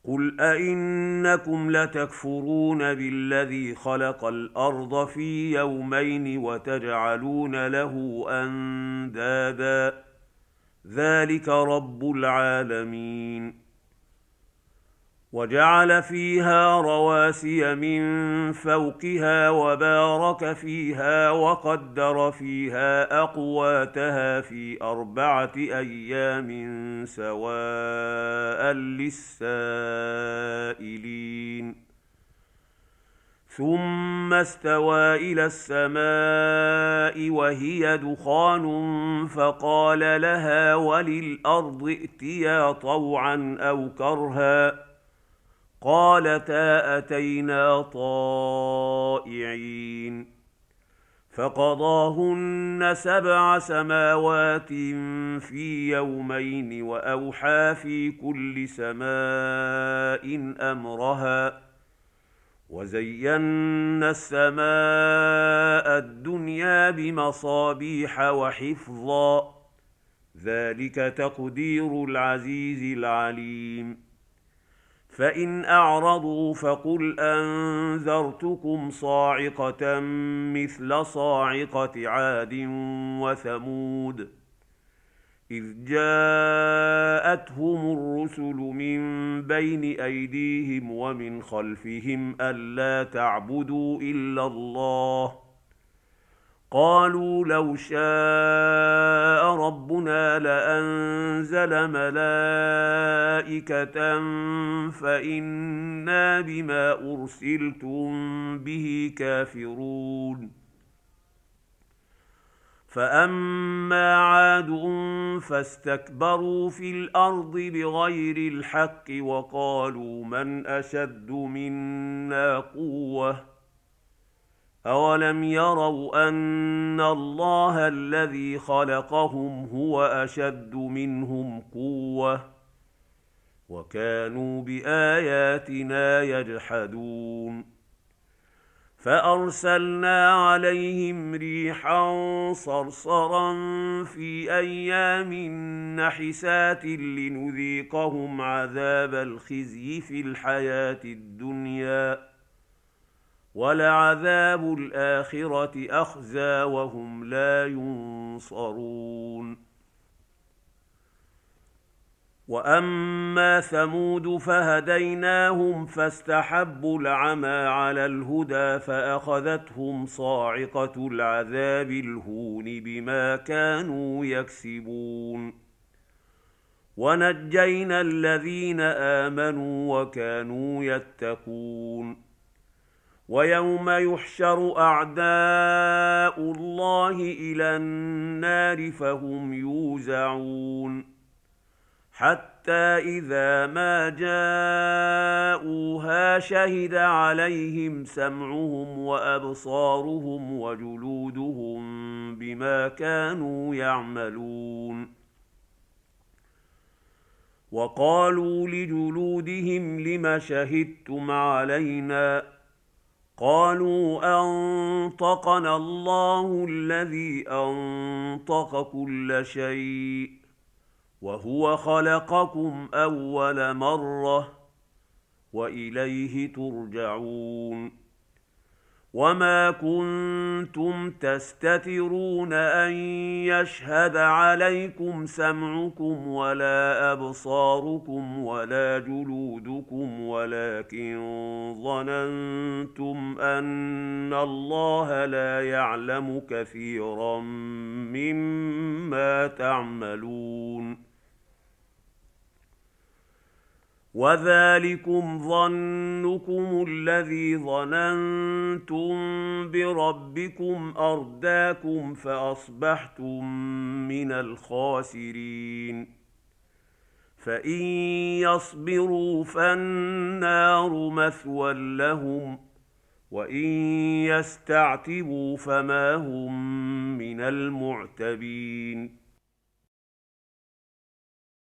قل أئنكم لتكفرون بالذي خلق الأرض في يومين وتجعلون له أندادا ذلك رب العالمين. وجعل فيها رواسي من فوقها وبارك فيها وقدر فيها أقواتها في 4 أيام سواء للسائلين. ثم استوى إلى السماء وهي دخان فقال لها وللأرض ائتيا طوعا أو كرها قالتا أتينا طائعين. فقضاهن 7 سماوات في يومين وأوحى في كل سماء أمرها وزينا السماء الدنيا بمصابيح وحفظا ذلك تقدير العزيز العليم. فإن أعرضوا فقل أنذرتكم صاعقة مثل صاعقة عاد وثمود إذ جاءتهم الرسل من بين أيديهم ومن خلفهم ألا تعبدوا إلا الله قالوا لو شاء ربنا لأنزل ملائكة فإنا بما أرسلتم به كافرون. فأما عاد فاستكبروا في الأرض بغير الحق وقالوا من أشد منا قوة أولم يروا أن الله الذي خلقهم هو أشد منهم قوة وكانوا بآياتنا يجحدون. فأرسلنا عليهم ريحا صرصرا في أيام نحسات لنذيقهم عذاب الخزي في الحياة الدنيا ولعذاب الآخرة أخزى وهم لا ينصرون. وأما ثمود فهديناهم فاستحبوا العمى على الهدى فأخذتهم صاعقة العذاب الهون بما كانوا يكسبون. ونجينا الذين آمنوا وكانوا يتقون. ويوم يحشر أعداء الله إلى النار فهم يوزعون حتى إذا ما جاءوها شهد عليهم سمعهم وأبصارهم وجلودهم بما كانوا يعملون. وقالوا لجلودهم لم شهدتم علينا قالوا أنطقنا الله الذي أنطق كل شيء وهو خلقكم أول مرة وإليه ترجعون. وما كنتم تستترون أن يشهد عليكم سمعكم ولا أبصاركم ولا جلودكم ولكن ظننتم أن الله لا يعلم كثيرا مما تعملون. وذلكم ظنكم الذي ظننتم بربكم أرداكم فأصبحتم من الخاسرين. فإن يصبروا فالنار مثوى لهم وإن يستعتبوا فما هم من المعتبين.